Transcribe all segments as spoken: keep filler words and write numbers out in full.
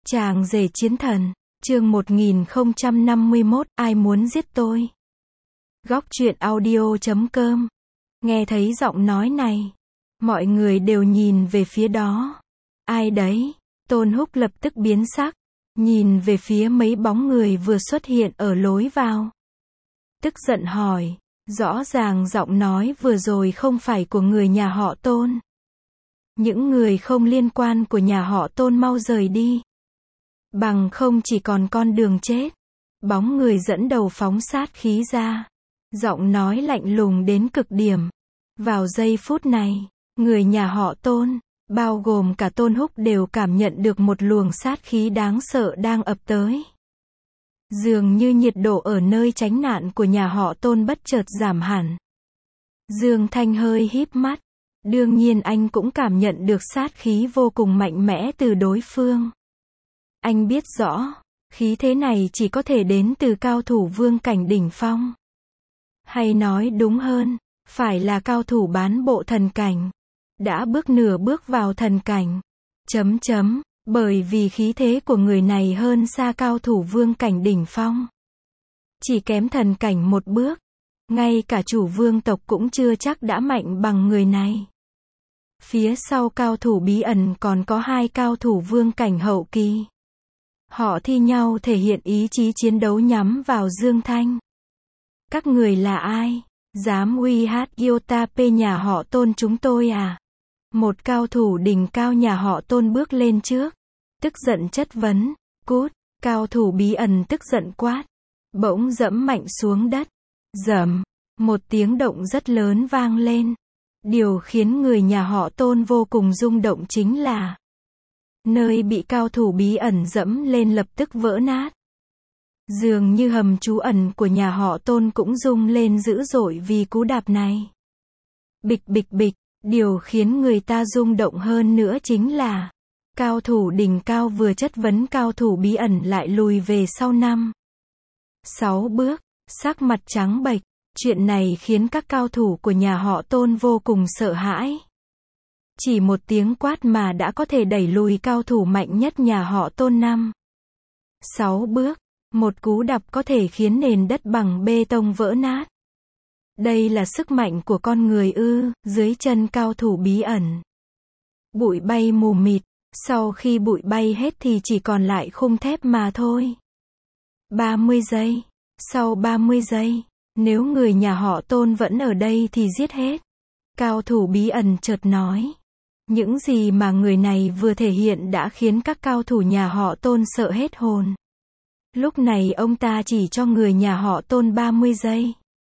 Chàng rể chiến thần, chương một nghìn không trăm năm mươi mốt, ai muốn giết tôi? Góc truyện audio chấm com. Nghe thấy giọng nói này, mọi người đều nhìn về phía đó. Ai đấy? Tôn Húc lập tức biến sắc, nhìn về phía mấy bóng người vừa xuất hiện ở lối vào. Tức giận hỏi, rõ ràng giọng nói vừa rồi không phải của người nhà họ Tôn. Những người không liên quan của nhà họ Tôn mau rời đi. Bằng không chỉ còn con đường chết. Bóng người dẫn đầu phóng sát khí ra. Giọng nói lạnh lùng đến cực điểm. Vào giây phút này, người nhà họ Tôn, bao gồm cả Tôn Húc đều cảm nhận được một luồng sát khí đáng sợ đang ập tới. Dường như nhiệt độ ở nơi tránh nạn của nhà họ Tôn bất chợt giảm hẳn. Dương Thanh hơi híp mắt. Đương nhiên anh cũng cảm nhận được sát khí vô cùng mạnh mẽ từ đối phương. Anh biết rõ, khí thế này chỉ có thể đến từ cao thủ vương cảnh đỉnh phong. Hay nói đúng hơn, phải là cao thủ bán bộ thần cảnh. Đã bước nửa bước vào thần cảnh. Chấm chấm, bởi vì khí thế của người này hơn xa cao thủ vương cảnh đỉnh phong. Chỉ kém thần cảnh một bước. Ngay cả chủ vương tộc cũng chưa chắc đã mạnh bằng người này. Phía sau cao thủ bí ẩn còn có hai cao thủ vương cảnh hậu kỳ. Họ thi nhau thể hiện ý chí chiến đấu nhắm vào Dương Thanh. Các người là ai? Dám uy hát Yotape nhà họ Tôn chúng tôi à? Một cao thủ đỉnh cao nhà họ Tôn bước lên trước. Tức giận chất vấn. Cút. Cao thủ bí ẩn tức giận quát. Bỗng dẫm mạnh xuống đất. Dầm. Một tiếng động rất lớn vang lên. Điều khiến người nhà họ Tôn vô cùng rung động chính là nơi bị cao thủ bí ẩn dẫm lên lập tức vỡ nát. Dường như hầm trú ẩn của nhà họ Tôn cũng rung lên dữ dội vì cú đạp này. Bịch bịch bịch, điều khiến người ta rung động hơn nữa chính là cao thủ đỉnh cao vừa chất vấn cao thủ bí ẩn lại lùi về sau năm, sáu bước, sắc mặt trắng bệch. Chuyện này khiến các cao thủ của nhà họ Tôn vô cùng sợ hãi. Chỉ một tiếng quát mà đã có thể đẩy lùi cao thủ mạnh nhất nhà họ Tôn năm, sáu bước. Một cú đạp có thể khiến nền đất bằng bê tông vỡ nát. Đây là sức mạnh của con người ư? Dưới chân cao thủ bí ẩn. Bụi bay mù mịt. Sau khi bụi bay hết thì chỉ còn lại khung thép mà thôi. ba mươi giây. Sau ba mươi giây. Nếu người nhà họ Tôn vẫn ở đây thì giết hết. Cao thủ bí ẩn chợt nói. Những gì mà người này vừa thể hiện đã khiến các cao thủ nhà họ Tôn sợ hết hồn. Lúc này ông ta chỉ cho người nhà họ Tôn ba mươi giây.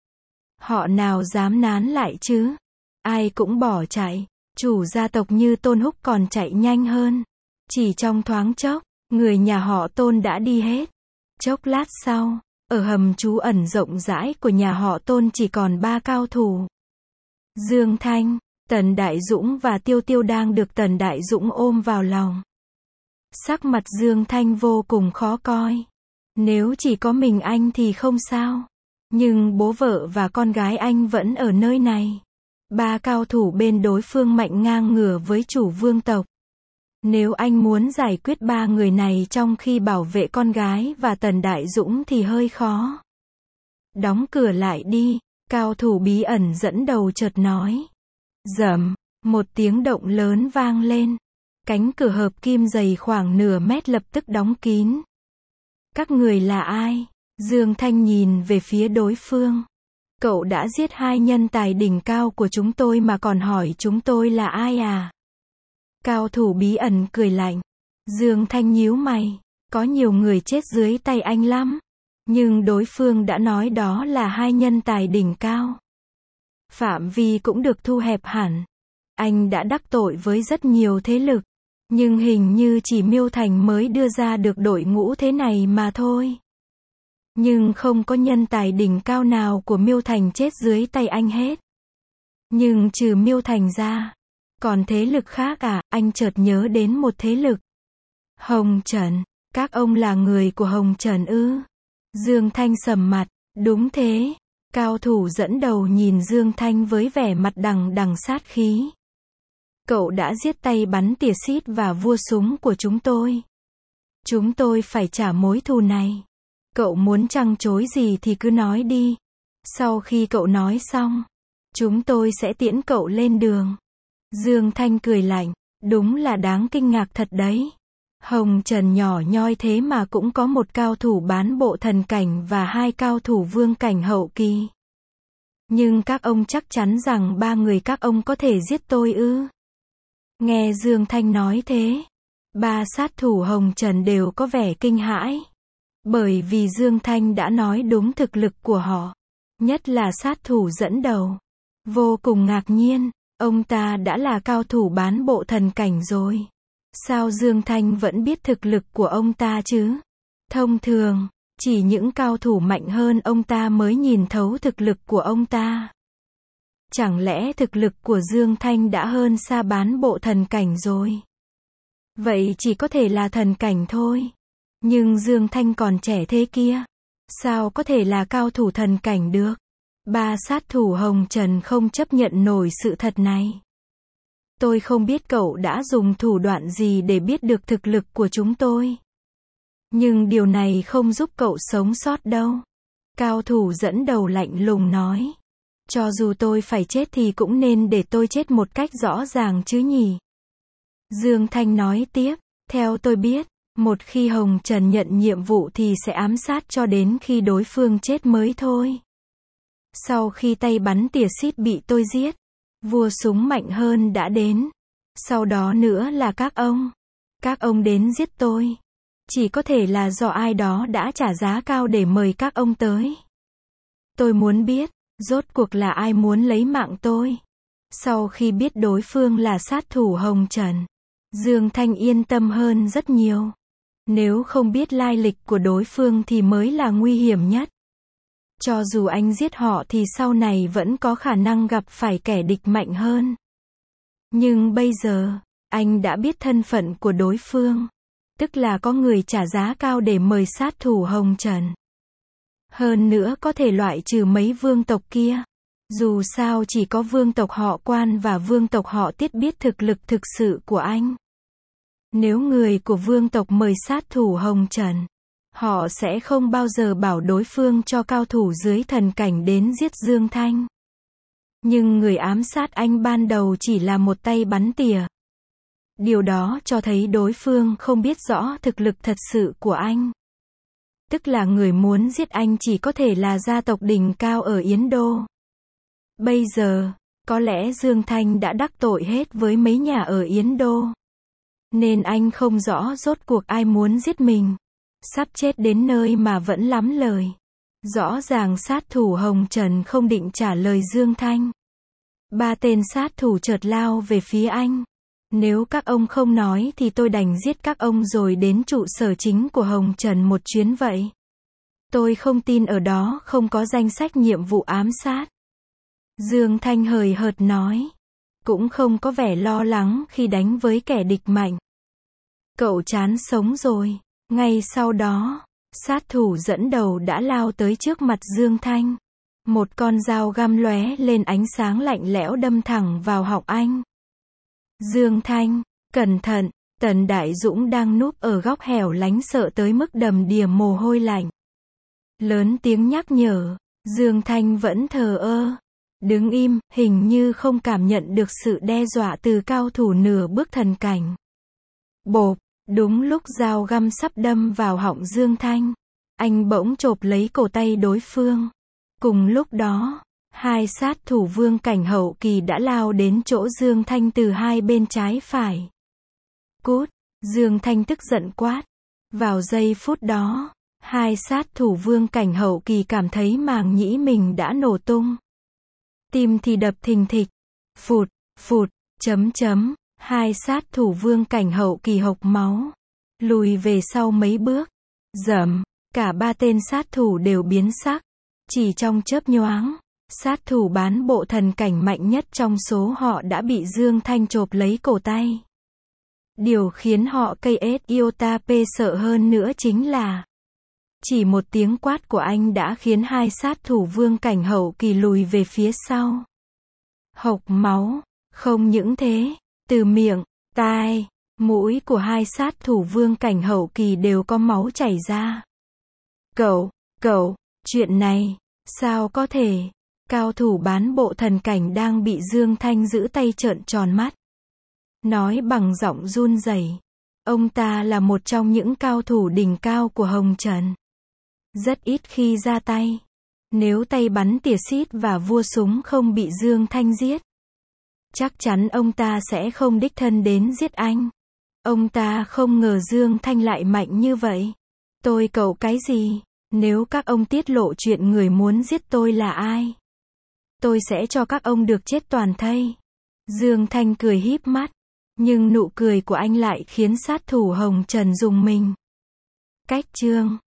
Họ nào dám nán lại chứ? Ai cũng bỏ chạy. Chủ gia tộc như Tôn Húc còn chạy nhanh hơn. Chỉ trong thoáng chốc, người nhà họ Tôn đã đi hết. Chốc lát sau, ở hầm trú ẩn rộng rãi của nhà họ Tôn chỉ còn ba cao thủ. Dương Thanh, Tần Đại Dũng và Tiêu Tiêu đang được Tần Đại Dũng ôm vào lòng. Sắc mặt Dương Thanh vô cùng khó coi. Nếu chỉ có mình anh thì không sao. Nhưng bố vợ và con gái anh vẫn ở nơi này. Ba cao thủ bên đối phương mạnh ngang ngửa với chủ vương tộc. Nếu anh muốn giải quyết ba người này trong khi bảo vệ con gái và Tần Đại Dũng thì hơi khó. Đóng cửa lại đi, cao thủ bí ẩn dẫn đầu chợt nói. Dầm, một tiếng động lớn vang lên. Cánh cửa hợp kim dày khoảng nửa mét lập tức đóng kín. Các người là ai? Dương Thanh nhìn về phía đối phương. Cậu đã giết hai nhân tài đỉnh cao của chúng tôi mà còn hỏi chúng tôi là ai à? Cao thủ bí ẩn cười lạnh. Dương Thanh nhíu mày. Có nhiều người chết dưới tay anh lắm. Nhưng đối phương đã nói đó là hai nhân tài đỉnh cao. Phạm vi cũng được thu hẹp hẳn. Anh đã đắc tội với rất nhiều thế lực. Nhưng hình như chỉ Miêu Thành mới đưa ra được đội ngũ thế này mà thôi. Nhưng không có nhân tài đỉnh cao nào của Miêu Thành chết dưới tay anh hết. Nhưng trừ Miêu Thành ra, còn thế lực khác à? Anh chợt nhớ đến một thế lực. Hồng Trần, các ông là người của Hồng Trần ư? Dương Thanh sầm mặt, đúng thế. Cao thủ dẫn đầu nhìn Dương Thanh với vẻ mặt đằng đằng sát khí. Cậu đã giết tay bắn tỉa xít và vua súng của chúng tôi. Chúng tôi phải trả mối thù này. Cậu muốn trăng chối gì thì cứ nói đi. Sau khi cậu nói xong, chúng tôi sẽ tiễn cậu lên đường. Dương Thanh cười lạnh, đúng là đáng kinh ngạc thật đấy. Hồng Trần nhỏ nhoi thế mà cũng có một cao thủ bán bộ thần cảnh và hai cao thủ vương cảnh hậu kỳ. Nhưng các ông chắc chắn rằng ba người các ông có thể giết tôi ư? Nghe Dương Thanh nói thế, ba sát thủ Hồng Trần đều có vẻ kinh hãi. Bởi vì Dương Thanh đã nói đúng thực lực của họ. Nhất là sát thủ dẫn đầu. Vô cùng ngạc nhiên, ông ta đã là cao thủ bán bộ thần cảnh rồi. Sao Dương Thanh vẫn biết thực lực của ông ta chứ? Thông thường, chỉ những cao thủ mạnh hơn ông ta mới nhìn thấu thực lực của ông ta. Chẳng lẽ thực lực của Dương Thanh đã hơn xa bán bộ thần cảnh rồi? Vậy chỉ có thể là thần cảnh thôi. Nhưng Dương Thanh còn trẻ thế kia. Sao có thể là cao thủ thần cảnh được? Ba sát thủ Hồng Trần không chấp nhận nổi sự thật này. Tôi không biết cậu đã dùng thủ đoạn gì để biết được thực lực của chúng tôi. Nhưng điều này không giúp cậu sống sót đâu. Cao thủ dẫn đầu lạnh lùng nói. Cho dù tôi phải chết thì cũng nên để tôi chết một cách rõ ràng chứ nhỉ? Dương Thanh nói tiếp, theo tôi biết, một khi Hồng Trần nhận nhiệm vụ thì sẽ ám sát cho đến khi đối phương chết mới thôi. Sau khi tay bắn tỉa xít bị tôi giết, vua súng mạnh hơn đã đến. Sau đó nữa là các ông. Các ông đến giết tôi. Chỉ có thể là do ai đó đã trả giá cao để mời các ông tới. Tôi muốn biết, rốt cuộc là ai muốn lấy mạng tôi. Sau khi biết đối phương là sát thủ Hồng Trần, Dương Thanh yên tâm hơn rất nhiều. Nếu không biết lai lịch của đối phương thì mới là nguy hiểm nhất. Cho dù anh giết họ thì sau này vẫn có khả năng gặp phải kẻ địch mạnh hơn. Nhưng bây giờ, anh đã biết thân phận của đối phương. Tức là có người trả giá cao để mời sát thủ Hồng Trần. Hơn nữa có thể loại trừ mấy vương tộc kia. Dù sao chỉ có vương tộc họ Quan và vương tộc họ Tiết biết thực lực thực sự của anh. Nếu người của vương tộc mời sát thủ Hồng Trần, họ sẽ không bao giờ bảo đối phương cho cao thủ dưới thần cảnh đến giết Dương Thanh. Nhưng người ám sát anh ban đầu chỉ là một tay bắn tỉa. Điều đó cho thấy đối phương không biết rõ thực lực thật sự của anh. Tức là người muốn giết anh chỉ có thể là gia tộc đỉnh cao ở Yến Đô. Bây giờ, có lẽ Dương Thanh đã đắc tội hết với mấy nhà ở Yến Đô. Nên anh không rõ rốt cuộc ai muốn giết mình. Sắp chết đến nơi mà vẫn lắm lời. Rõ ràng sát thủ Hồng Trần không định trả lời Dương Thanh. Ba tên sát thủ chợt lao về phía anh. Nếu các ông không nói thì tôi đành giết các ông rồi đến trụ sở chính của Hồng Trần một chuyến vậy. Tôi không tin ở đó không có danh sách nhiệm vụ ám sát. Dương Thanh hời hợt nói. Cũng không có vẻ lo lắng khi đánh với kẻ địch mạnh. Cậu chán sống rồi. Ngay sau đó, sát thủ dẫn đầu đã lao tới trước mặt Dương Thanh. Một con dao găm lóe lên ánh sáng lạnh lẽo đâm thẳng vào họng anh. Dương Thanh, cẩn thận, Tần Đại Dũng đang núp ở góc hẻo lánh sợ tới mức đầm đìa mồ hôi lạnh. Lớn tiếng nhắc nhở, Dương Thanh vẫn thờ ơ. Đứng im, hình như không cảm nhận được sự đe dọa từ cao thủ nửa bước thần cảnh. Bộp, đúng lúc dao găm sắp đâm vào họng Dương Thanh, anh bỗng chộp lấy cổ tay đối phương. Cùng lúc đó, hai sát thủ vương cảnh hậu kỳ đã lao đến chỗ Dương Thanh từ hai bên trái phải. Cút, Dương Thanh tức giận quát. Vào giây phút đó, hai sát thủ vương cảnh hậu kỳ cảm thấy màng nhĩ mình đã nổ tung. Tim thì đập thình thịch. Phụt, phụt, chấm chấm, hai sát thủ vương cảnh hậu kỳ hộc máu. Lùi về sau mấy bước. Dầm, cả ba tên sát thủ đều biến sắc. Chỉ trong chớp nhoáng, sát thủ bán bộ thần cảnh mạnh nhất trong số họ đã bị Dương Thanh chộp lấy cổ tay. Điều khiến họ cây ết iota p sợ hơn nữa chính là chỉ một tiếng quát của anh đã khiến hai sát thủ vương cảnh hậu kỳ lùi về phía sau. Hộc máu, không những thế, từ miệng, tai, Mũi của hai sát thủ vương cảnh hậu kỳ đều có máu chảy ra. Cậu, cậu, chuyện này, sao có thể? Cao thủ bán bộ thần cảnh đang bị Dương Thanh giữ tay trợn tròn mắt. Nói bằng giọng run rẩy. Ông ta là một trong những cao thủ đỉnh cao của Hồng Trần. Rất ít khi ra tay. Nếu tay bắn tỉa xít và vua súng không bị Dương Thanh giết, chắc chắn ông ta sẽ không đích thân đến giết anh. Ông ta không ngờ Dương Thanh lại mạnh như vậy. Tôi cậu cái gì? Nếu các ông tiết lộ chuyện người muốn giết tôi là ai, tôi sẽ cho các ông được chết toàn thây. Dương Thanh cười híp mắt, nhưng nụ cười của anh lại khiến sát thủ Hồng Trần rùng mình. Cách chương